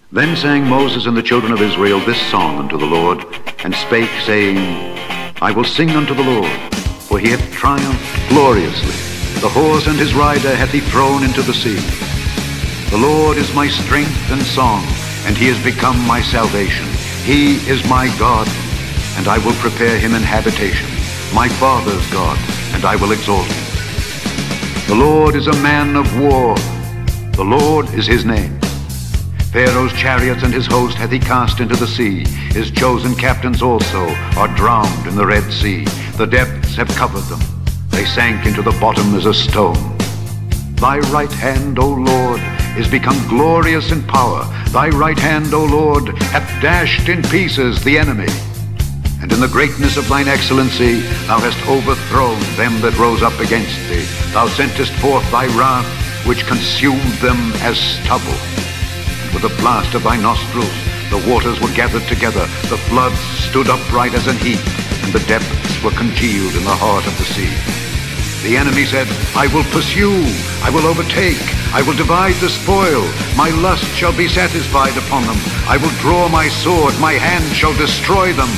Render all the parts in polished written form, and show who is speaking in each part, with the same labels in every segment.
Speaker 1: Then sang Moses and the children of Israel this song unto the Lord, and spake, saying, I will sing unto the Lord, for he hath triumphed gloriously. The horse and his rider hath he thrown into the sea. The Lord is my strength and song, and he is become my salvation. He is my God, and I will prepare him an habitation, my father's God, and I will exalt him. The Lord is a man of war. The Lord is his name. Pharaoh's chariots and his host hath he cast into the sea. His chosen captains also are drowned in the Red Sea. The depths have covered them. They sank into the bottom as a stone. Thy right hand, O Lord, is become glorious in power. Thy right hand, O Lord, hath dashed in pieces the enemy. And in the greatness of thine excellency thou hast overthrown them that rose up against thee. Thou sentest forth thy wrath, which consumed them as stubble. And with the blast of thy nostrils the waters were gathered together, the floods stood upright as an heap, and the depths were congealed in the heart of the sea. The enemy said, I will pursue, I will overtake, I will divide the spoil. My lust shall be satisfied upon them. I will draw my sword, my hand shall destroy them.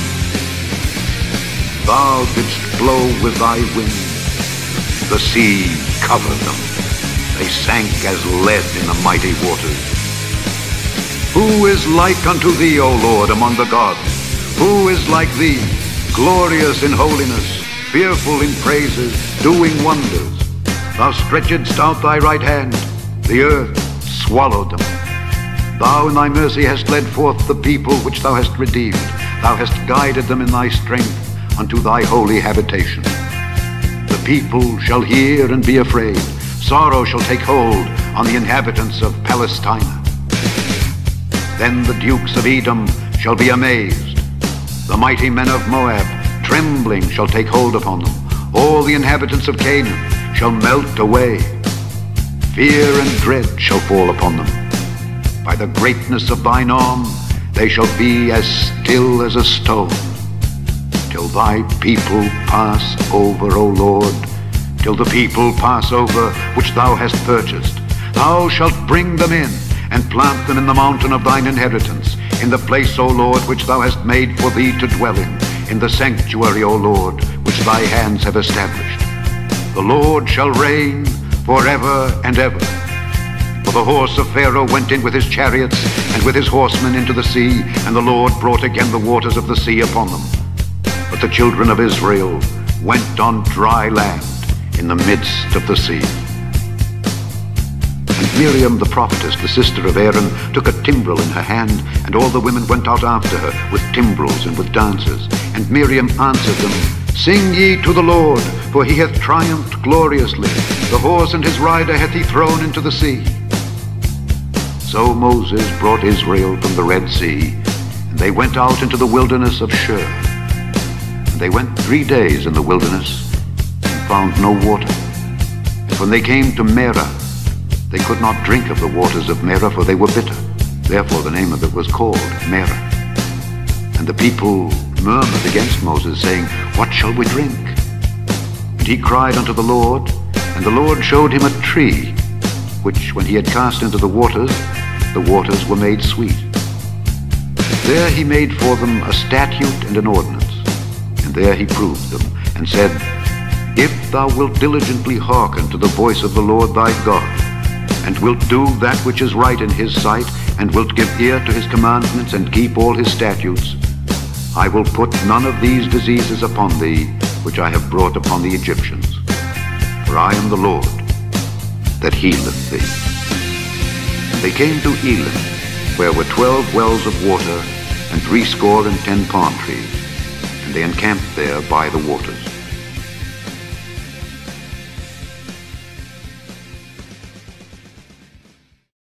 Speaker 1: Thou didst blow with thy wind, the sea covered them. They sank as lead in the mighty waters. Who is like unto thee, O Lord, among the gods? Who is like thee, glorious in holiness, fearful in praises, doing wonders? Thou stretchedst out thy right hand, the earth swallowed them. Thou in thy mercy hast led forth the people which thou hast redeemed. Thou hast guided them in thy strength unto thy holy habitation. The people shall hear and be afraid. Sorrow shall take hold on the inhabitants of Palestina. Then the dukes of Edom shall be amazed. The mighty men of Moab, trembling, shall take hold upon them. All the inhabitants of Canaan shall melt away. Fear and dread shall fall upon them. By the greatness of thine arm they shall be as still as a stone. Till thy people pass over, O Lord, till the people pass over which thou hast purchased. Thou shalt bring them in, and plant them in the mountain of thine inheritance, in the place, O Lord, which thou hast made for thee to dwell in the sanctuary, O Lord, which thy hands have established. The Lord shall reign forever and ever. For the horse of Pharaoh went in with his chariots and with his horsemen into the sea, and the Lord brought again the waters of the sea upon them. But the children of Israel went on dry land in the midst of the sea. And Miriam the prophetess, the sister of Aaron, took a timbrel in her hand, and all the women went out after her with timbrels and with dances. And Miriam answered them, Sing ye to the Lord, for he hath triumphed gloriously. The horse and his rider hath he thrown into the sea. So Moses brought Israel from the Red Sea, and they went out into the wilderness of Shur. And they went 3 days in the wilderness, and found no water. And when they came to Merah, they could not drink of the waters of Merah, for they were bitter. Therefore the name of it was called Merah. And the people murmured against Moses, saying, What shall we drink? And he cried unto the Lord, and the Lord showed him a tree, which when he had cast into the waters were made sweet. There he made for them a statute and an ordinance, and there he proved them, and said, If thou wilt diligently hearken to the voice of the Lord thy God, and wilt do that which is right in his sight, and wilt give ear to his commandments, and keep all his statutes, I will put none of these diseases upon thee, which I have brought upon the Egyptians. For I am the Lord that healeth thee. And they came to Elim, where were 12 wells of water, and 70 palm trees, and they encamped there by the waters.